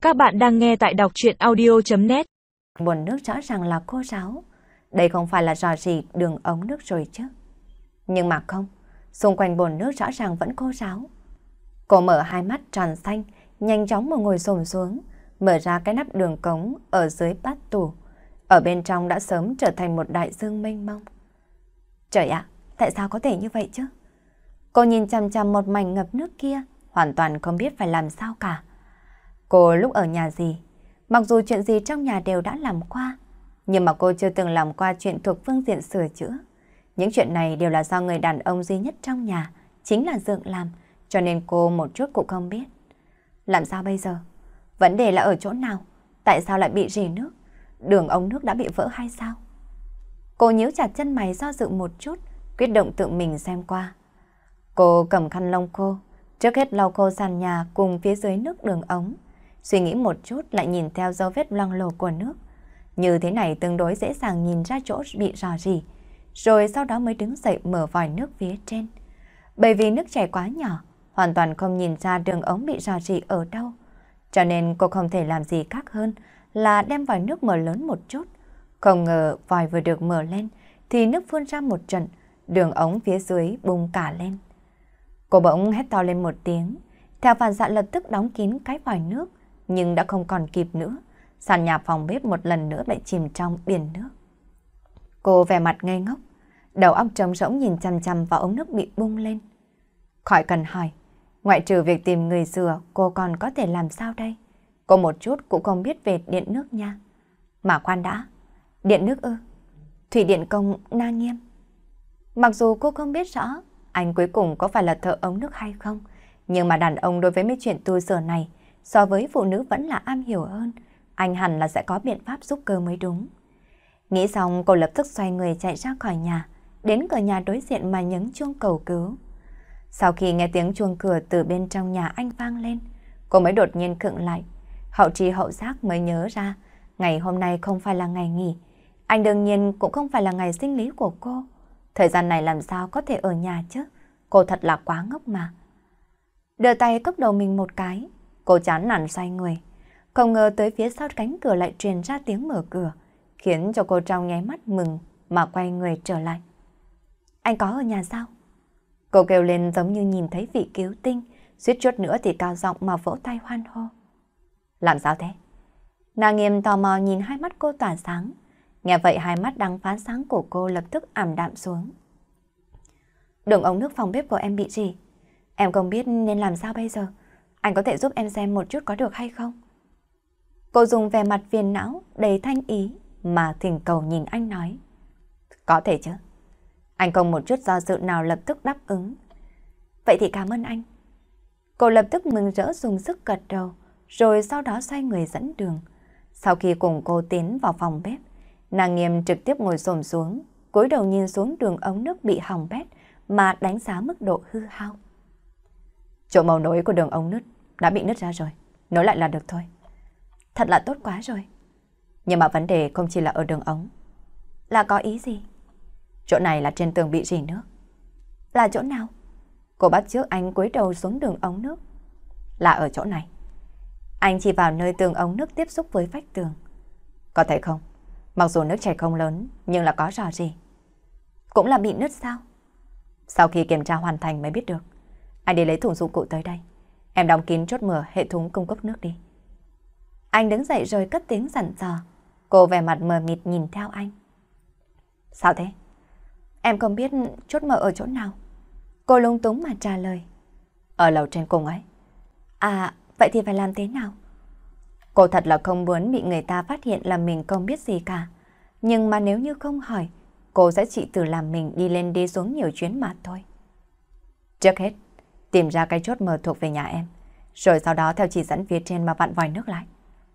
Các bạn đang nghe tại đọc truyện audio.net. Bồn nước rõ ràng là khô ráo. Đây không phải là rò rỉ đường ống nước rồi chứ. Nhưng mà không, xung quanh bồn nước rõ ràng vẫn khô ráo. Cô mở hai mắt tròn xanh, nhanh chóng mà ngồi xổm xuống, mở ra cái nắp đường cống ở dưới bát tủ. Ở bên trong đã sớm trở thành một đại dương mênh mông. Trời ạ, tại sao có thể như vậy chứ? Cô nhìn chằm chằm một mảnh ngập nước kia, hoàn toàn không biết phải làm sao cả. Cô lúc ở nhà gì, mặc dù chuyện gì trong nhà đều đã làm qua, nhưng mà cô chưa từng làm qua chuyện thuộc phương diện sửa chữa. Những chuyện này đều là do người đàn ông duy nhất trong nhà, chính là Dượng làm, cho nên cô một chút cũng không biết. Làm sao bây giờ? Vấn đề là ở chỗ nào? Tại sao lại bị rỉ nước? Đường ống nước đã bị vỡ hay sao? Cô nhíu chặt chân mày do dự một chút, quyết định tự mình xem qua. Cô cầm khăn lông khô, trước hết lau khô sàn nhà cùng phía dưới nước đường ống. Suy nghĩ một chút lại nhìn theo dấu vết loang lổ của nước. Như thế này tương đối dễ dàng nhìn ra chỗ bị rò rỉ. Rồi sau đó mới đứng dậy mở vòi nước phía trên. Bởi vì nước chảy quá nhỏ, hoàn toàn không nhìn ra đường ống bị rò rỉ ở đâu. Cho nên cô không thể làm gì khác hơn là đem vòi nước mở lớn một chút. Không ngờ vòi vừa được mở lên thì nước phun ra một trận, đường ống phía dưới bung cả lên. Cô bỗng hét to lên một tiếng, theo phản xạ lập tức đóng kín cái vòi nước, nhưng đã không còn kịp nữa. Sàn nhà phòng bếp một lần nữa bị chìm trong biển nước. Cô vẻ mặt ngây ngốc, đầu óc trống rỗng nhìn chằm chằm vào ống nước bị bung lên. Khỏi cần hỏi, ngoại trừ việc tìm người rửa, cô còn có thể làm sao đây? Cô một chút cũng không biết về điện nước nha. Mà khoan đã, điện nước ư? Thủy điện công Na Nghiêm. Mặc dù cô không biết rõ anh cuối cùng có phải là thợ ống nước hay không, nhưng mà đàn ông đối với mấy chuyện tu sửa này so với phụ nữ vẫn là am hiểu hơn. Anh hẳn là sẽ có biện pháp giúp cơ mới đúng. Nghĩ xong cô lập tức xoay người chạy ra khỏi nhà, đến cửa nhà đối diện mà nhấn chuông cầu cứu. Sau khi nghe tiếng chuông cửa từ bên trong nhà anh vang lên, cô mới đột nhiên khựng lại. Hậu tri hậu giác mới nhớ ra, ngày hôm nay không phải là ngày nghỉ. Anh đương nhiên cũng không phải là ngày sinh lý của cô. Thời gian này làm sao có thể ở nhà chứ? Cô thật là quá ngốc mà. Đưa tay cốc đầu mình một cái, cô chán nản xoay người. Không ngờ tới phía sau cánh cửa lại truyền ra tiếng mở cửa, khiến cho cô trong nháy mắt mừng mà quay người trở lại. Anh có ở nhà sao? Cô kêu lên giống như nhìn thấy vị cứu tinh, suýt chút nữa thì cao giọng mà vỗ tay hoan hô. Làm sao thế? Na Nghiêm tò mò nhìn hai mắt cô tỏa sáng. Nghe vậy hai mắt đang phá sáng của cô lập tức ảm đạm xuống. Đường ống nước phòng bếp của em bị rỉ. Em không biết nên làm sao bây giờ. Anh có thể giúp em xem một chút có được hay không? Cô dùng vẻ mặt phiền não, đầy thanh ý mà thỉnh cầu nhìn anh nói. Có thể chứ. Anh không một chút do dự nào lập tức đáp ứng. Vậy thì cảm ơn anh. Cô lập tức mừng rỡ dùng sức gật đầu, rồi sau đó xoay người dẫn đường. Sau khi cùng cô tiến vào phòng bếp, Na Nghiêm trực tiếp ngồi xổm xuống, cúi đầu nhìn xuống đường ống nước bị hỏng bét mà đánh giá mức độ hư hao. Chỗ màu nối của đường ống nước đã bị nứt ra rồi, nối lại là được thôi. Thật là tốt quá rồi. Nhưng mà vấn đề không chỉ là ở đường ống. Là có ý gì? Chỗ này là trên tường bị rỉ nước. Là chỗ nào? Cô bắt chước anh cúi đầu xuống đường ống nước. Là ở chỗ này. Anh chỉ vào nơi tường ống nước tiếp xúc với vách tường. Có thấy không? Mặc dù nước chảy không lớn, nhưng là có rò rỉ. Cũng là bị nứt sao? Sau khi kiểm tra hoàn thành mới biết được. Anh đi lấy thùng dụng cụ tới đây. Em đóng kín chốt mở hệ thống cung cấp nước đi. Anh đứng dậy rồi cất tiếng dặn dò. Cô vẻ mặt mờ mịt nhìn theo anh. Sao thế? Em không biết chốt mở ở chỗ nào. Cô lung túng mà trả lời. Ở lầu trên cùng ấy. À, vậy thì phải làm thế nào? Cô thật là không muốn bị người ta phát hiện là mình không biết gì cả. Nhưng mà nếu như không hỏi, cô sẽ chỉ tự làm mình đi lên đi xuống nhiều chuyến mà thôi. Trước hết, tìm ra cái chốt mở thuộc về nhà em. Rồi sau đó theo chỉ dẫn phía trên mà vặn vòi nước lại.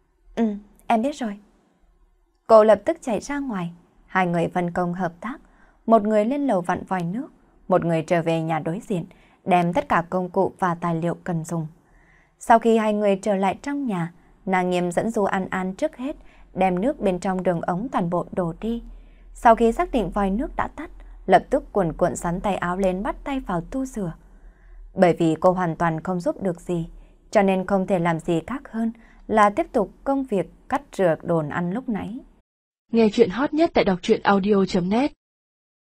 Em biết rồi. Cô lập tức chạy ra ngoài. Hai người phân công hợp tác. Một người lên lầu vặn vòi nước, một người trở về nhà đối diện, đem tất cả công cụ và tài liệu cần dùng. Sau khi hai người trở lại trong nhà, Na Nghiêm dẫn Du An An trước hết đem nước bên trong đường ống toàn bộ đổ đi. Sau khi xác định vòi nước đã tắt, lập tức cuộn cuộn sắn tay áo lên bắt tay vào tu sửa. Bởi vì cô hoàn toàn không giúp được gì, cho nên không thể làm gì khác hơn là tiếp tục công việc cắt rửa đồ ăn lúc nãy. Nghe chuyện hot nhất tại đọc truyện audio.net